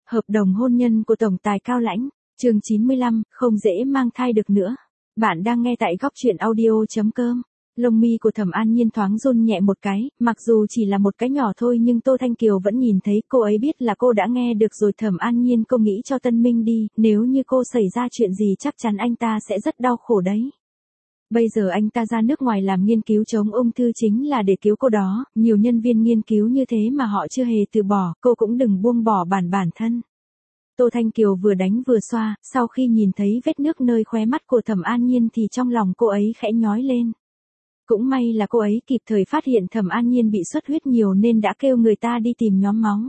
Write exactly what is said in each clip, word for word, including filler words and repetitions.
Hợp đồng hôn nhân của tổng tài Cao Lãnh, chương chín mươi lăm, không dễ mang thai được nữa. Bạn đang nghe tại góc truyện audio chấm com. Lông mi của Thẩm An Nhiên thoáng run nhẹ một cái, mặc dù chỉ là một cái nhỏ thôi nhưng Tô Thanh Kiều vẫn nhìn thấy, cô ấy biết là cô đã nghe được rồi. Thẩm An Nhiên, cô nghĩ cho Tân Minh đi, nếu như cô xảy ra chuyện gì chắc chắn anh ta sẽ rất đau khổ đấy. Bây giờ anh ta ra nước ngoài làm nghiên cứu chống ung thư chính là để cứu cô đó, nhiều nhân viên nghiên cứu như thế mà họ chưa hề từ bỏ, cô cũng đừng buông bỏ bản bản thân. Tô Thanh Kiều vừa đánh vừa xoa, sau khi nhìn thấy vết nước nơi khóe mắt của Thẩm An Nhiên thì trong lòng cô ấy khẽ nhói lên. Cũng may là cô ấy kịp thời phát hiện Thẩm An Nhiên bị xuất huyết nhiều nên đã kêu người ta đi tìm nhóm máu.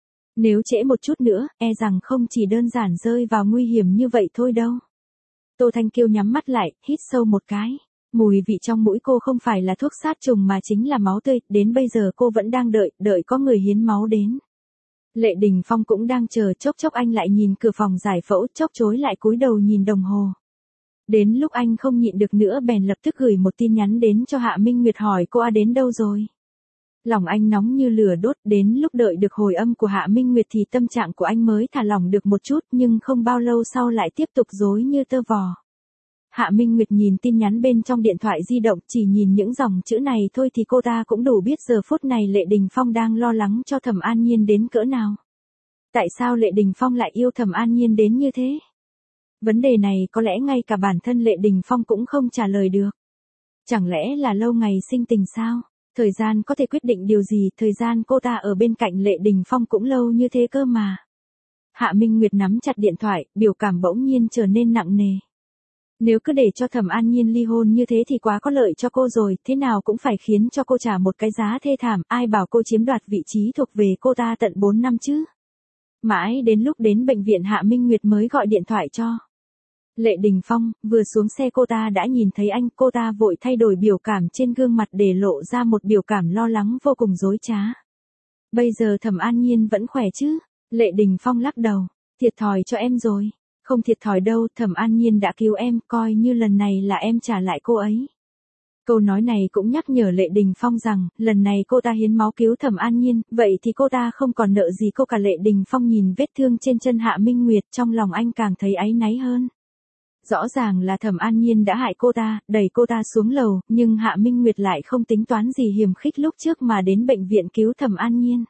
Nếu trễ một chút nữa, e rằng không chỉ đơn giản rơi vào nguy hiểm như vậy thôi đâu. Tô Thanh Kiều nhắm mắt lại, hít sâu một cái. Mùi vị trong mũi cô không phải là thuốc sát trùng mà chính là máu tươi, đến bây giờ cô vẫn đang đợi, đợi có người hiến máu đến. Lệ Đình Phong cũng đang chờ, chốc chốc anh lại nhìn cửa phòng giải phẫu, chốc chối lại cúi đầu nhìn đồng hồ. Đến lúc anh không nhịn được nữa bèn lập tức gửi một tin nhắn đến cho Hạ Minh Nguyệt hỏi cô A đến đâu rồi. Lòng anh nóng như lửa đốt, đến lúc đợi được hồi âm của Hạ Minh Nguyệt thì tâm trạng của anh mới thả lỏng được một chút, nhưng không bao lâu sau lại tiếp tục rối như tơ vò. Hạ Minh Nguyệt nhìn tin nhắn bên trong điện thoại di động, chỉ nhìn những dòng chữ này thôi thì cô ta cũng đủ biết giờ phút này Lệ Đình Phong đang lo lắng cho Thẩm An Nhiên đến cỡ nào. Tại sao Lệ Đình Phong lại yêu Thẩm An Nhiên đến như thế? Vấn đề này có lẽ ngay cả bản thân Lệ Đình Phong cũng không trả lời được. Chẳng lẽ là lâu ngày sinh tình sao? Thời gian có thể quyết định điều gì, thời gian cô ta ở bên cạnh Lệ Đình Phong cũng lâu như thế cơ mà. Hạ Minh Nguyệt nắm chặt điện thoại, biểu cảm bỗng nhiên trở nên nặng nề. Nếu cứ để cho Thẩm An Nhiên ly hôn như thế thì quá có lợi cho cô rồi, thế nào cũng phải khiến cho cô trả một cái giá thê thảm, ai bảo cô chiếm đoạt vị trí thuộc về cô ta tận bốn năm chứ. Mãi đến lúc đến bệnh viện Hạ Minh Nguyệt mới gọi điện thoại cho Lệ Đình Phong, vừa xuống xe cô ta đã nhìn thấy anh, cô ta vội thay đổi biểu cảm trên gương mặt để lộ ra một biểu cảm lo lắng vô cùng dối trá. Bây giờ Thẩm An Nhiên vẫn khỏe chứ? Lệ Đình Phong lắc đầu, thiệt thòi cho em rồi. Không thiệt thòi đâu, Thẩm An Nhiên đã cứu em, coi như lần này là em trả lại cô ấy. Câu nói này cũng nhắc nhở Lệ Đình Phong rằng, lần này cô ta hiến máu cứu Thẩm An Nhiên, vậy thì cô ta không còn nợ gì cô cả. Lệ Đình Phong nhìn vết thương trên chân Hạ Minh Nguyệt, trong lòng anh càng thấy áy náy hơn. Rõ ràng là Thẩm An Nhiên đã hại cô ta, đẩy cô ta xuống lầu, nhưng Hạ Minh Nguyệt lại không tính toán gì hiềm khích lúc trước mà đến bệnh viện cứu Thẩm An Nhiên.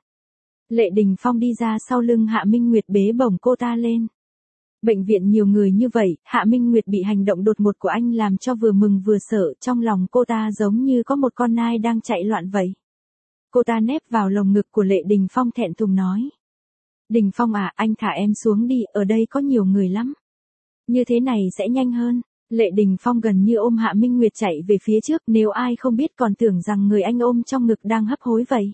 Lệ Đình Phong đi ra sau lưng Hạ Minh Nguyệt bế bổng cô ta lên. Bệnh viện nhiều người như vậy, Hạ Minh Nguyệt bị hành động đột ngột của anh làm cho vừa mừng vừa sợ, trong lòng cô ta giống như có một con nai đang chạy loạn vậy. Cô ta nép vào lồng ngực của Lệ Đình Phong thẹn thùng nói. Đình Phong à, anh thả em xuống đi, ở đây có nhiều người lắm. Như thế này sẽ nhanh hơn. Lệ Đình Phong gần như ôm Hạ Minh Nguyệt chạy về phía trước, nếu ai không biết còn tưởng rằng người anh ôm trong ngực đang hấp hối vậy.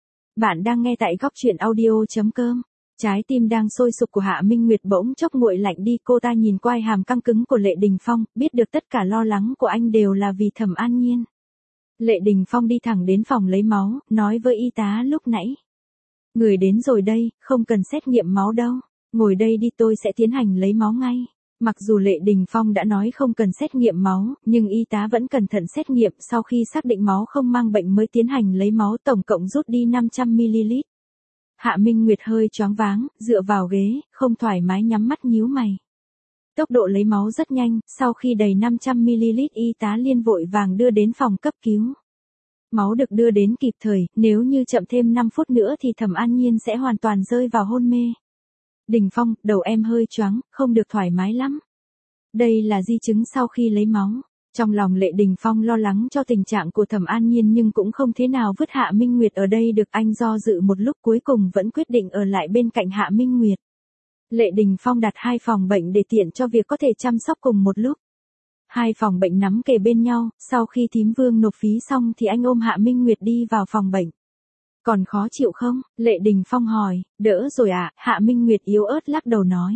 Bạn đang nghe tại góc truyện audio chấm com. Trái tim đang sôi sục của Hạ Minh Nguyệt bỗng chốc nguội lạnh đi, cô ta nhìn quai hàm căng cứng của Lệ Đình Phong, biết được tất cả lo lắng của anh đều là vì Thẩm An Nhiên. Lệ Đình Phong đi thẳng đến phòng lấy máu, nói với y tá lúc nãy. Người đến rồi đây, không cần xét nghiệm máu đâu, ngồi đây đi tôi sẽ tiến hành lấy máu ngay. Mặc dù Lệ Đình Phong đã nói không cần xét nghiệm máu, nhưng y tá vẫn cẩn thận xét nghiệm, sau khi xác định máu không mang bệnh mới tiến hành lấy máu, tổng cộng rút đi năm trăm mi li lít. Hạ Minh Nguyệt hơi choáng váng, dựa vào ghế, không thoải mái nhắm mắt nhíu mày. Tốc độ lấy máu rất nhanh, sau khi đầy năm trăm mi li lít y tá liên vội vàng đưa đến phòng cấp cứu. Máu được đưa đến kịp thời, nếu như chậm thêm năm phút nữa thì Thẩm An Nhiên sẽ hoàn toàn rơi vào hôn mê. Đình Phong, đầu em hơi choáng, không được thoải mái lắm. Đây là di chứng sau khi lấy máu. Trong lòng Lệ Đình Phong lo lắng cho tình trạng của Thẩm An Nhiên nhưng cũng không thế nào vứt Hạ Minh Nguyệt ở đây được, anh do dự một lúc cuối cùng vẫn quyết định ở lại bên cạnh Hạ Minh Nguyệt. Lệ Đình Phong đặt hai phòng bệnh để tiện cho việc có thể chăm sóc cùng một lúc. Hai phòng bệnh nắm kề bên nhau, sau khi thím Vương nộp phí xong thì anh ôm Hạ Minh Nguyệt đi vào phòng bệnh. Còn khó chịu không? Lệ Đình Phong hỏi. Đỡ rồi ạ, à? Hạ Minh Nguyệt yếu ớt lắc đầu nói.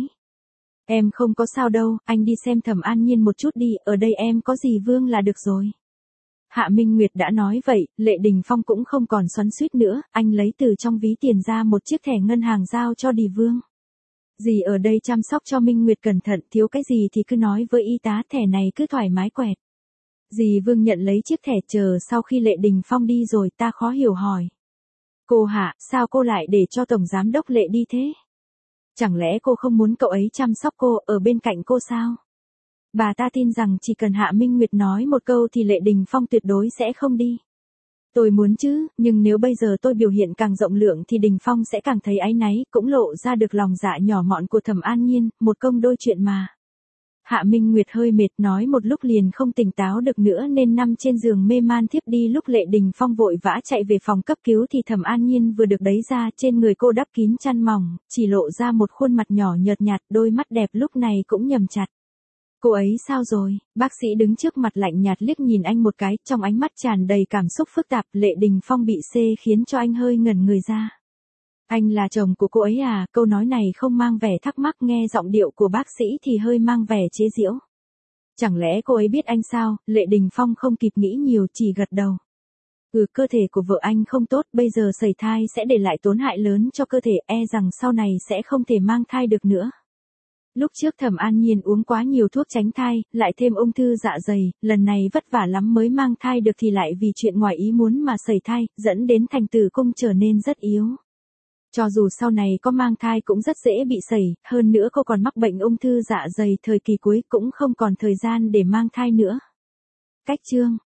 Em không có sao đâu, anh đi xem Thẩm An Nhiên một chút đi, ở đây em có dì Vương là được rồi. Hạ Minh Nguyệt đã nói vậy, Lệ Đình Phong cũng không còn xoắn xuýt nữa, anh lấy từ trong ví tiền ra một chiếc thẻ ngân hàng giao cho dì Vương. Dì ở đây chăm sóc cho Minh Nguyệt cẩn thận, thiếu cái gì thì cứ nói với y tá, thẻ này cứ thoải mái quẹt. Dì Vương nhận lấy chiếc thẻ, chờ sau khi Lệ Đình Phong đi rồi ta khó hiểu hỏi. Cô Hạ, sao cô lại để cho Tổng Giám đốc Lệ đi thế? Chẳng lẽ cô không muốn cậu ấy chăm sóc cô, ở bên cạnh cô sao? Bà ta tin rằng chỉ cần Hạ Minh Nguyệt nói một câu thì Lệ Đình Phong tuyệt đối sẽ không đi. Tôi muốn chứ, nhưng nếu bây giờ tôi biểu hiện càng rộng lượng thì Đình Phong sẽ càng thấy áy náy, cũng lộ ra được lòng dạ nhỏ mọn của Thẩm An Nhiên, một công đôi chuyện mà. Hạ Minh Nguyệt hơi mệt, nói một lúc liền không tỉnh táo được nữa nên nằm trên giường mê man thiếp đi. Lúc Lệ Đình Phong vội vã chạy về phòng cấp cứu thì Thẩm An Nhiên vừa được đấy ra, trên người cô đắp kín chăn mỏng, chỉ lộ ra một khuôn mặt nhỏ nhợt nhạt, đôi mắt đẹp lúc này cũng nhầm chặt. Cô ấy sao rồi? Bác sĩ đứng trước mặt lạnh nhạt liếc nhìn anh một cái, trong ánh mắt tràn đầy cảm xúc phức tạp. Lệ Đình Phong bị xê khiến cho anh hơi ngẩn người ra. Anh là chồng của cô ấy à? Câu nói này không mang vẻ thắc mắc, nghe giọng điệu của bác sĩ thì hơi mang vẻ chế giễu. Chẳng lẽ cô ấy biết anh sao? Lệ Đình Phong không kịp nghĩ nhiều, chỉ gật đầu. Ừ, cơ thể của vợ anh không tốt, bây giờ sẩy thai sẽ để lại tổn hại lớn cho cơ thể, e rằng sau này sẽ không thể mang thai được nữa. Lúc trước Thẩm An Nhiên uống quá nhiều thuốc tránh thai, lại thêm ung thư dạ dày, lần này vất vả lắm mới mang thai được thì lại vì chuyện ngoài ý muốn mà sẩy thai, dẫn đến thành tử cung trở nên rất yếu. Cho dù sau này có mang thai cũng rất dễ bị sẩy, hơn nữa cô còn mắc bệnh ung thư dạ dày thời kỳ cuối, cũng không còn thời gian để mang thai nữa. Cách chương